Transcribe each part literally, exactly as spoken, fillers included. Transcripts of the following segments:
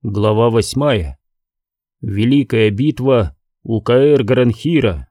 Глава восьмая. Великая битва у Каэр-Гаранхира.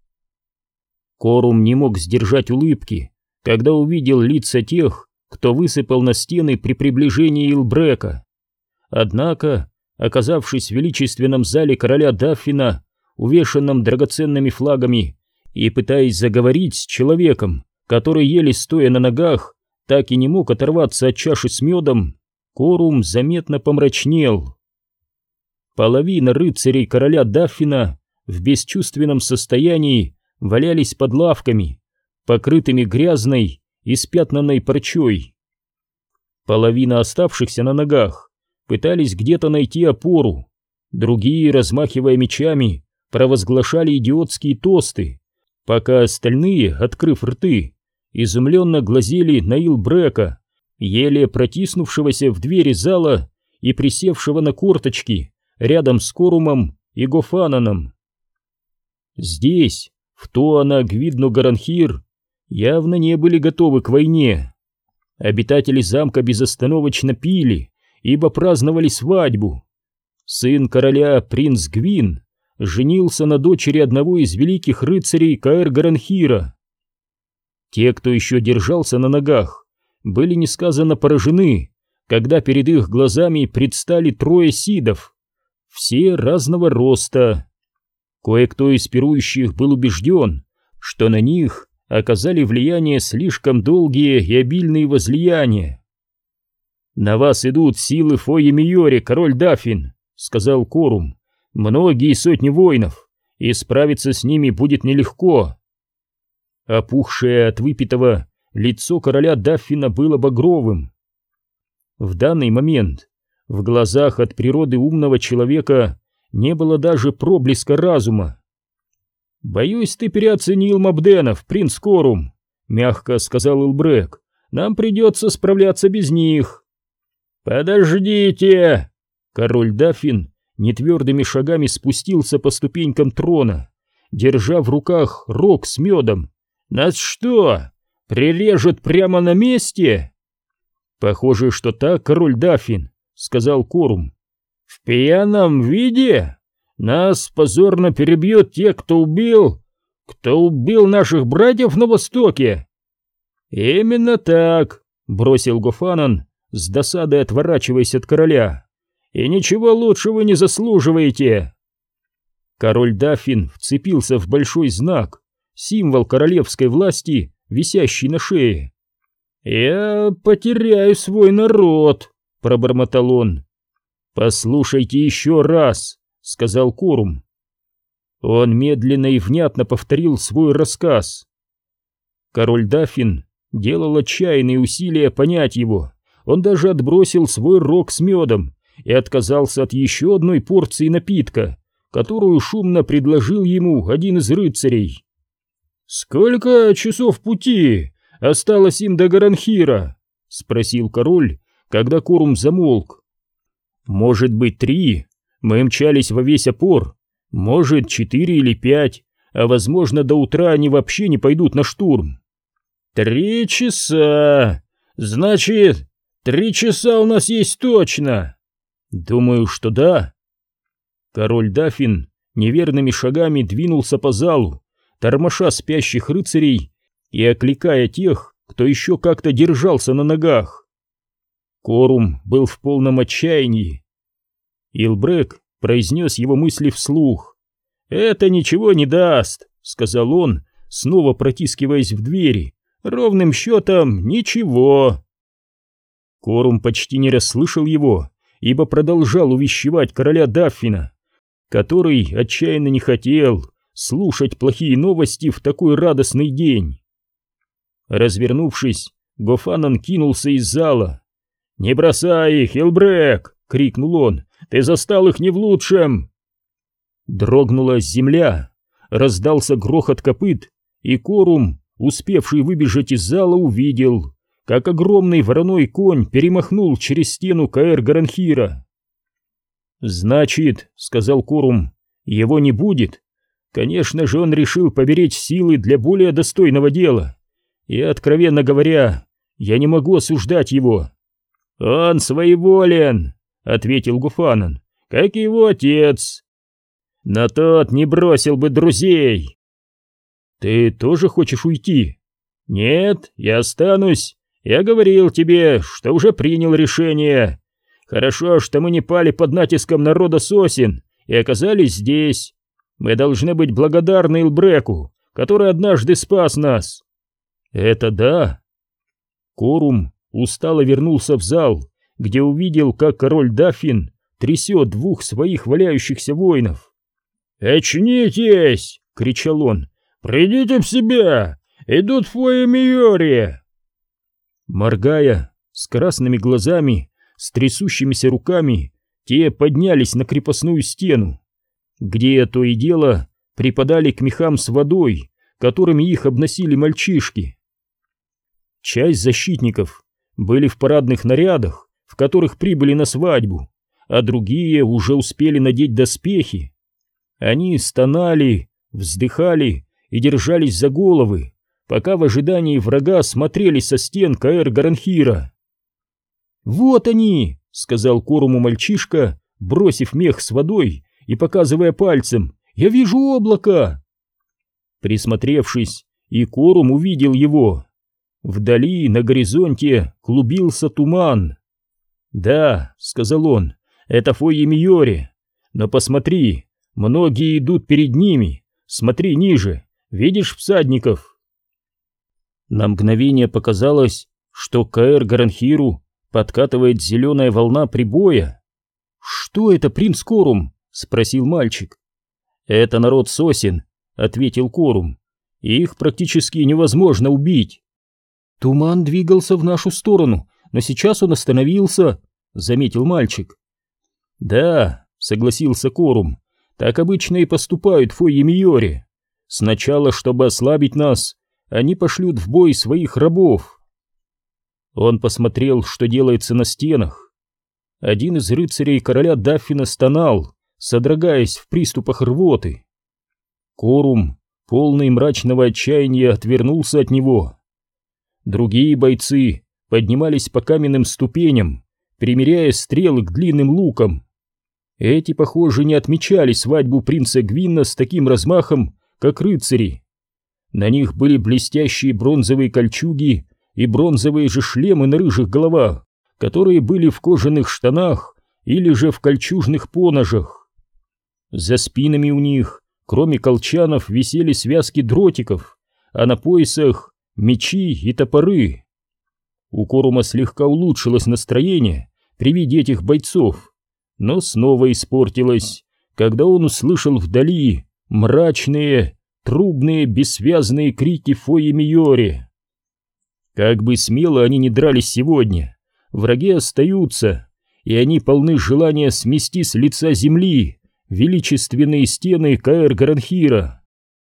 Корум не мог сдержать улыбки, когда увидел лица тех, кто высыпал на стены при приближении Илбрека. Однако, оказавшись в величественном зале короля Даффина, увешанном драгоценными флагами, и пытаясь заговорить с человеком, который, еле стоя на ногах, так и не мог оторваться от чаши с медом, Корум заметно помрачнел. Половина рыцарей короля Даффина в бесчувственном состоянии валялись под лавками, покрытыми грязной и спятнанной парчой. Половина оставшихся на ногах пытались где-то найти опору, другие, размахивая мечами, провозглашали идиотские тосты, пока остальные, открыв рты, изумленно глазели на Илбрека, еле протиснувшегося в двери зала и присевшего на корточки рядом с Корумом и Гофананом. Здесь, в Туана-Гвидну-Гаранхир, явно не были готовы к войне. Обитатели замка безостановочно пили, ибо праздновали свадьбу. Сын короля, принц Гвин, женился на дочери одного из великих рыцарей Каэр-Гаранхира. Те, кто еще держался на ногах, были несказанно поражены, когда перед их глазами предстали трое сидов, все разного роста. Кое-кто из пирующих был убежден, что на них оказали влияние слишком долгие и обильные возлияния. «На вас идут силы Фойе-Миори, король Даффин», — сказал Корум, — «многие сотни воинов, и справиться с ними будет нелегко». Опухшее от выпитого лицо короля Даффина было багровым. В данный момент в глазах от природы умного человека не было даже проблеска разума. «Боюсь, ты переоценил Мобденов, принц Корум», — мягко сказал Илбрек. «Нам придется справляться без них». «Подождите!» Король Даффин нетвердыми шагами спустился по ступенькам трона, держа в руках рог с медом. «Нас что, прирежут прямо на месте?» «Похоже, что так, король Даффин», — сказал Корум. «В пьяном виде? Нас позорно перебьют те, кто убил... кто убил наших братьев на Востоке?» «Именно так», — бросил Гофанан, с досадой отворачиваясь от короля. «И ничего лучше вы не заслуживаете». Король Даффин вцепился в большой знак, символ королевской власти, висящий на шее. «Я потеряю свой народ», — пробормотал он. «Послушайте еще раз», — сказал Корум. Он медленно и внятно повторил свой рассказ. Король Даффин делал отчаянные усилия понять его. Он даже отбросил свой рог с медом и отказался от еще одной порции напитка, которую шумно предложил ему один из рыцарей. «Сколько часов пути осталось им до Гаранхира?» — спросил король, когда Корум замолк. «Может быть, три. Мы мчались во весь опор. Может, четыре или пять, а возможно, до утра они вообще не пойдут на штурм». «Три часа. Значит, три часа у нас есть точно». «Думаю, что да». Король Даффин неверными шагами двинулся по залу, тормоша спящих рыцарей и окликая тех, кто еще как-то держался на ногах. Корум был в полном отчаянии. Илбрек произнес его мысли вслух. «Это ничего не даст», — сказал он, снова протискиваясь в двери. «Ровным счетом ничего». Корум почти не расслышал его, ибо продолжал увещевать короля Даффина, который отчаянно не хотел слушать плохие новости в такой радостный день. Развернувшись, Гофанан кинулся из зала. «Не бросай их, Илбрек!» — крикнул он. «Ты застал их не в лучшем!» Дрогнула земля, раздался грохот копыт, и Корум, успевший выбежать из зала, увидел, как огромный вороной конь перемахнул через стену Каэр-Гаранхира. «Значит, — сказал Корум, — его не будет. Конечно же, он решил поберечь силы для более достойного дела. И, откровенно говоря, я не могу осуждать его». «Он своеволен», — ответил Гуфанан, — как его отец. Но тот не бросил бы друзей. Ты тоже хочешь уйти? Нет, я останусь. Я говорил тебе, что уже принял решение. Хорошо, что мы не пали под натиском народа сосен и оказались здесь. Мы должны быть благодарны Илбреку, который однажды спас нас. Это да. Корум устало вернулся в зал, где увидел, как король Даффин трясет двух своих валяющихся воинов. «Очнитесь!» — кричал он. «Придите в себя! Идут в Фойе-Миоре!» Моргая, с красными глазами, с трясущимися руками, те поднялись на крепостную стену, где то и дело припадали к мехам с водой, которыми их обносили мальчишки. Часть защитников были в парадных нарядах, в которых прибыли на свадьбу, а другие уже успели надеть доспехи. Они стонали, вздыхали и держались за головы, пока в ожидании врага смотрели со стен Каэр-Гаранхира. «Вот они!» — сказал Коруму мальчишка, бросив мех с водой и показывая пальцем. «Я вижу облако!» Присмотревшись, и Корум увидел его. Вдали, на горизонте, клубился туман. «Да», — сказал он, — «это Фойе-Миоре. Но посмотри, многие идут перед ними. Смотри ниже, видишь всадников?» На мгновение показалось, что к Каэр-Гаранхиру подкатывает зеленая волна прибоя. «Что это, принц Корум?» — спросил мальчик. «Это народ сосен», — ответил Корум. «Их практически невозможно убить». «Туман двигался в нашу сторону, но сейчас он остановился», — заметил мальчик. «Да», — согласился Корум, — «так обычно и поступают в Фойе-Миоре. Сначала, чтобы ослабить нас, они пошлют в бой своих рабов». Он посмотрел, что делается на стенах. Один из рыцарей короля Даффина стонал, содрогаясь в приступах рвоты. Корум, полный мрачного отчаяния, отвернулся от него. Другие бойцы поднимались по каменным ступеням, примеряя стрелы к длинным лукам. Эти, похоже, не отмечали свадьбу принца Гвинна с таким размахом, как рыцари. На них были блестящие бронзовые кольчуги и бронзовые же шлемы на рыжих головах, которые были в кожаных штанах или же в кольчужных поножах. За спинами у них, кроме колчанов, висели связки дротиков, а на поясах мечи и топоры. У Корума слегка улучшилось настроение при виде этих бойцов, но снова испортилось, когда он услышал вдали мрачные, трубные, бессвязные крики Фойе-Миоре. Как бы смело они ни дрались сегодня, враги остаются, и они полны желания смести с лица земли величественные стены Каэр-Гаранхира.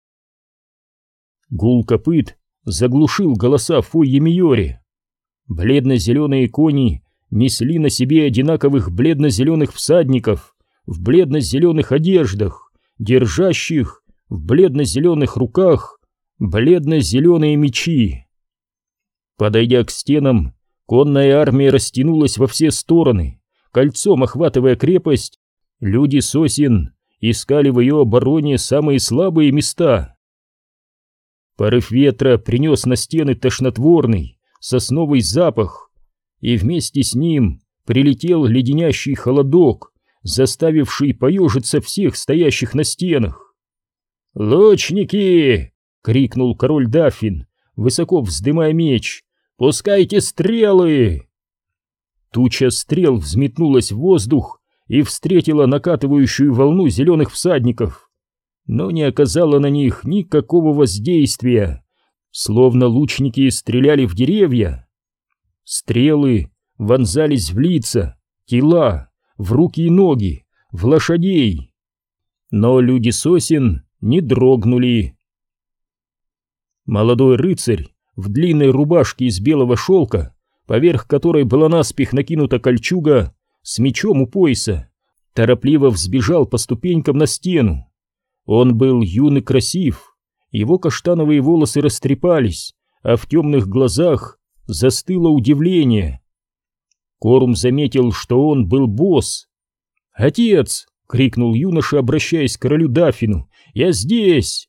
Гул копыт заглушил голоса Фойе-Миоре. Бледно-зеленые кони несли на себе одинаковых бледно-зеленых всадников в бледно-зеленых одеждах, держащих в бледно-зеленых руках бледно-зеленые мечи. Подойдя к стенам, конная армия растянулась во все стороны, кольцом охватывая крепость. Люди сосен искали в ее обороне самые слабые места. Порыв ветра принес на стены тошнотворный сосновый запах, и вместе с ним прилетел леденящий холодок, заставивший поежиться всех стоящих на стенах. «Лучники!» — крикнул король Даффин, высоко вздымая меч. «Пускайте стрелы!» Туча стрел взметнулась в воздух и встретила накатывающую волну зеленых всадников, но не оказала на них никакого воздействия, словно лучники стреляли в деревья. Стрелы вонзались в лица, тела, в руки и ноги, в лошадей. Но люди сосен не дрогнули. Молодой рыцарь в длинной рубашке из белого шелка, поверх которой была наспех накинута кольчуга, с мечом у пояса, торопливо взбежал по ступенькам на стену. Он был юн и красив, его каштановые волосы растрепались, а в темных глазах застыло удивление. Корум заметил, что он был босс. «Отец!» — крикнул юноша, обращаясь к королю Даффину. «Я здесь!»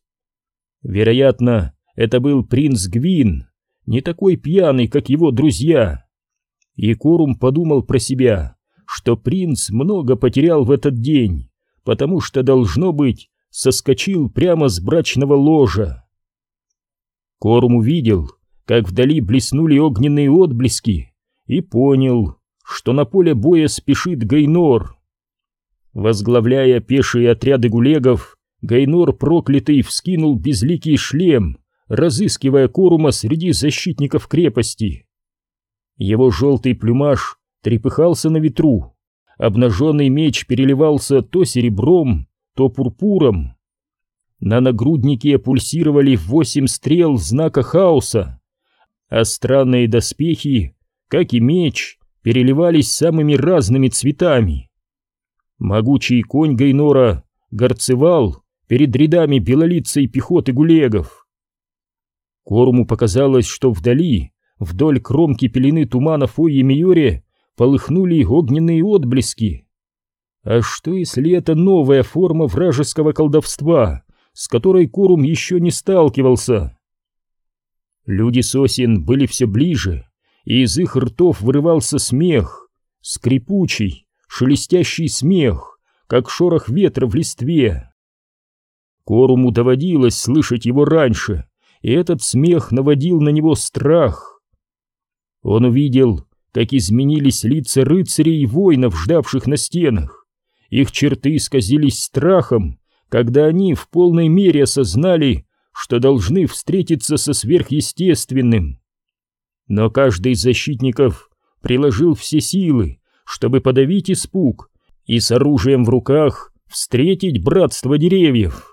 Вероятно, это был принц Гвин, не такой пьяный, как его друзья. И Корум подумал про себя, что принц много потерял в этот день, потому что, должно быть, соскочил прямо с брачного ложа. Корум увидел, как вдали блеснули огненные отблески, и понял, что на поле боя спешит Гайнор. Возглавляя пешие отряды гулегов, Гайнор проклятый вскинул безликий шлем, разыскивая Корума среди защитников крепости. Его желтый плюмаж трепыхался на ветру, обнаженный меч переливался то серебром, то пурпуром. На нагруднике пульсировали восемь стрел знака хаоса, а странные доспехи, как и меч, переливались самыми разными цветами. Могучий конь Гайнора горцевал перед рядами белолицей пехоты гулегов. Коруму показалось, что вдали, вдоль кромки пелены тумана Фойе-Миоре, полыхнули огненные отблески. А что, если это новая форма вражеского колдовства, с которой Корум еще не сталкивался? Люди сосен были все ближе, и из их ртов вырывался смех, скрипучий, шелестящий смех, как шорох ветра в листве. Коруму доводилось слышать его раньше, и этот смех наводил на него страх. Он увидел, как изменились лица рыцарей и воинов, ждавших на стенах. Их черты исказились страхом, когда они в полной мере осознали, что должны встретиться со сверхъестественным. Но каждый из защитников приложил все силы, чтобы подавить испуг и с оружием в руках встретить братство деревьев.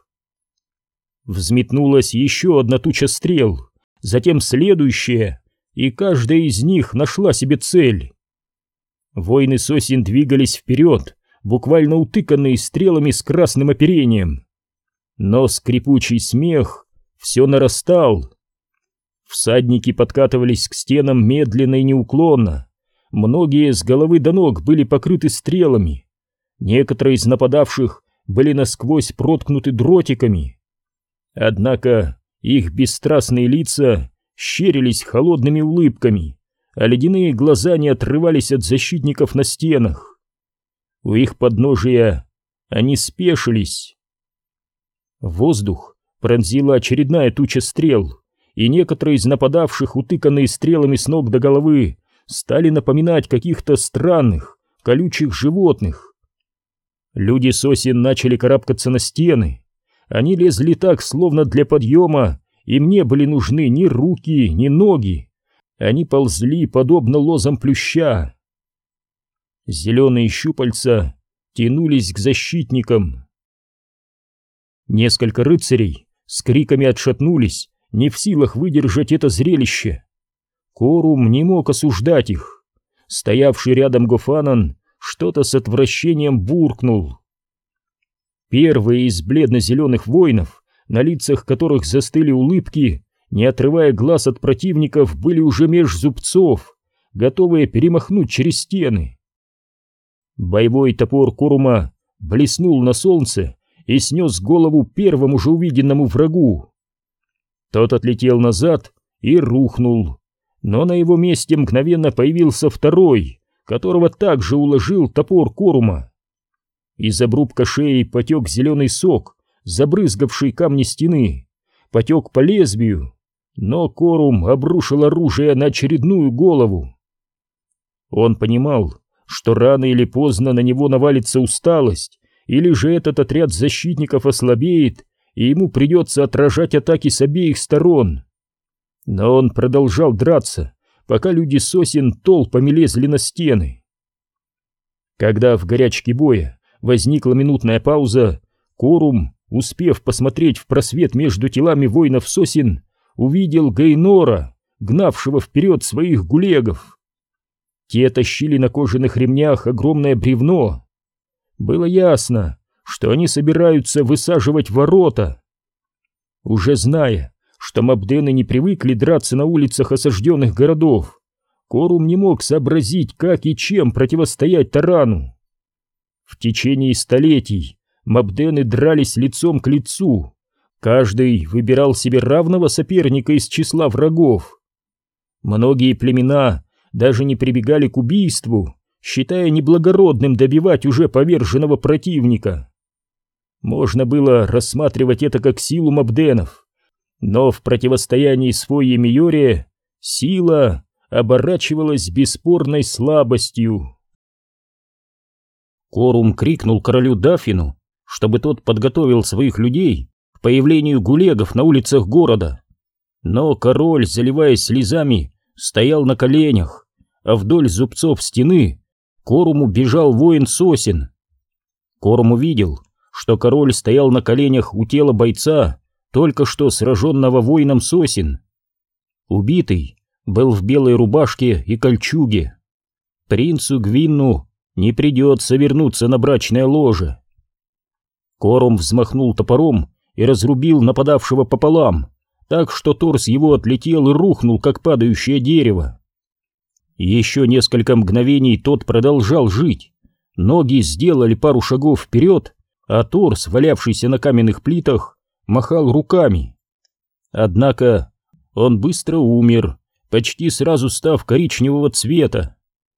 Взметнулась еще одна туча стрел, затем следующая, и каждая из них нашла себе цель. Воины сосен двигались вперед, буквально утыканные стрелами с красным оперением. Но скрипучий смех все нарастал. Всадники подкатывались к стенам медленно и неуклонно. Многие с головы до ног были покрыты стрелами. Некоторые из нападавших были насквозь проткнуты дротиками. Однако их бесстрастные лица щерились холодными улыбками, а ледяные глаза не отрывались от защитников на стенах. У их подножия они спешились. Воздух пронзила очередная туча стрел, и некоторые из нападавших, утыканные стрелами с ног до головы, стали напоминать каких-то странных, колючих животных. Люди сосен начали карабкаться на стены. Они лезли так, словно для подъема им не были нужны ни руки, ни ноги. Они ползли, подобно лозам плюща. Зеленые щупальца тянулись к защитникам. Несколько рыцарей с криками отшатнулись, не в силах выдержать это зрелище. Корум не мог осуждать их. Стоявший рядом Гофанан что-то с отвращением буркнул. Первые из бледно-зеленых воинов, на лицах которых застыли улыбки, не отрывая глаз от противников, были уже меж зубцов, готовые перемахнуть через стены. Боевой топор Корума блеснул на солнце и снес голову первому же увиденному врагу. Тот отлетел назад и рухнул, но на его месте мгновенно появился второй, которого также уложил топор Корума. Из обрубка шеи потек зеленый сок, забрызгавший камни стены, потек по лезвию, но Корум обрушил оружие на очередную голову. Он понимал, что рано или поздно на него навалится усталость, или же этот отряд защитников ослабеет, и ему придется отражать атаки с обеих сторон. Но он продолжал драться, пока люди сосен толпами лезли на стены. Когда в горячке боя возникла минутная пауза, Корум, успев посмотреть в просвет между телами воинов сосен, увидел Гайнора, гнавшего вперед своих гулегов. Те тащили на кожаных ремнях огромное бревно. Было ясно, что они собираются высаживать ворота. Уже зная, что мабдены не привыкли драться на улицах осажденных городов, Корум не мог сообразить, как и чем противостоять тарану. В течение столетий мабдены дрались лицом к лицу, каждый выбирал себе равного соперника из числа врагов. Многие племена даже не прибегали к убийству, считая неблагородным добивать уже поверженного противника. Можно было рассматривать это как силу мабденов, но в противостоянии с Фойе-Миоре сила оборачивалась бесспорной слабостью. Корум крикнул королю Даффину, чтобы тот подготовил своих людей к появлению гулегов на улицах города. Но король, заливаясь слезами, стоял на коленях, а вдоль зубцов стены к Коруму бежал воин сосен. Корум увидел, что король стоял на коленях у тела бойца, только что сраженного воином сосен. Убитый был в белой рубашке и кольчуге. Принцу Гвинну не придется вернуться на брачное ложе. Корум взмахнул топором и разрубил нападавшего пополам, так что торс его отлетел и рухнул, как падающее дерево. Еще несколько мгновений тот продолжал жить. Ноги сделали пару шагов вперед, а торс, валявшийся на каменных плитах, махал руками. Однако он быстро умер, почти сразу став коричневого цвета.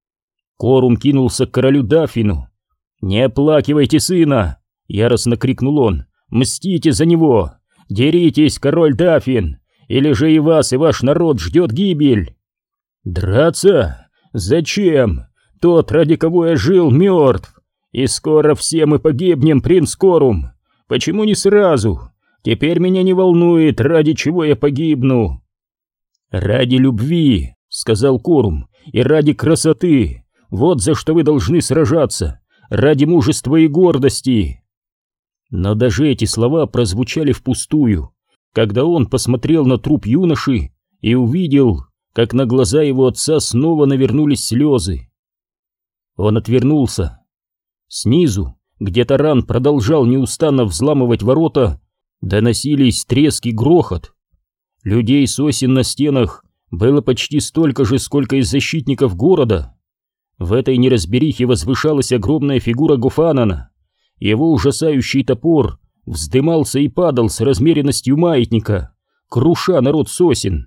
Корум кинулся к королю Даффину. «Не оплакивайте сына!» — яростно крикнул он. «Мстите за него! Деритесь, король Даффин, или же и вас, и ваш народ ждет гибель!» «Драться? Зачем? Тот, ради кого я жил, мертв, и скоро все мы погибнем, принц Корум. Почему не сразу? Теперь меня не волнует, ради чего я погибну». «Ради любви», — сказал Корум, — «и ради красоты. Вот за что вы должны сражаться, ради мужества и гордости». Но даже эти слова прозвучали впустую, когда он посмотрел на труп юноши и увидел, как на глаза его отца снова навернулись слезы. Он отвернулся. Снизу, где таран продолжал неустанно взламывать ворота, доносились треск и грохот. Людей сосен на стенах было почти столько же, сколько и защитников города. В этой неразберихе возвышалась огромная фигура Гофанана. Его ужасающий топор вздымался и падал с размеренностью маятника, круша народ сосен.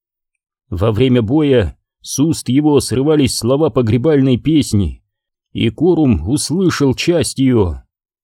Во время боя с уст его срывались слова погребальной песни, и Корум услышал часть ее.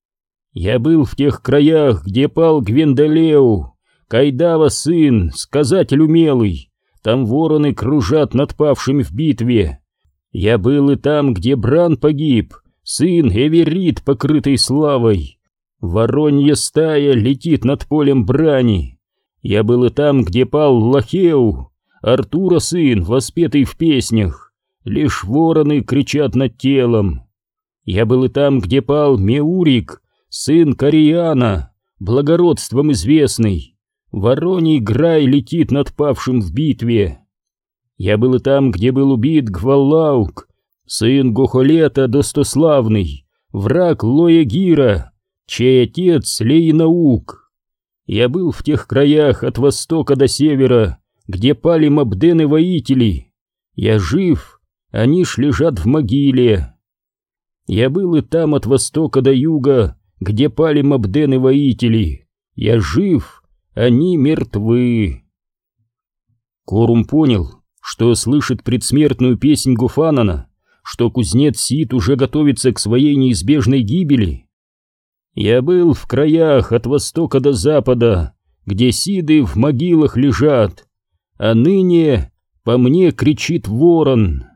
«Я был в тех краях, где пал Гвендолеу, Кайдава сын, сказатель умелый, там вороны кружат над павшими в битве. Я был и там, где Бран погиб, сын Эверит, покрытый славой. Воронья стая летит над полем брани. Я был и там, где пал Лахеу, Артура сын, воспетый в песнях. Лишь вороны кричат над телом. Я был и там, где пал Меурик, сын Кориана, благородством известный. Вороний грай летит над павшим в битве. Я был и там, где был убит Гваллаук, сын Гохолета достославный, враг Лоегира, чей отец Лейнаук. Я был в тех краях от востока до севера, где пали мабдены-воители. Я жив, они ж лежат в могиле. Я был и там от востока до юга, где пали мабдены-воители. Я жив, они мертвы. Корум понял, что слышит предсмертную песнь Гофанана, что кузнец Сид уже готовится к своей неизбежной гибели. Я был в краях от востока до запада, где Сиды в могилах лежат, а ныне по мне кричит ворон.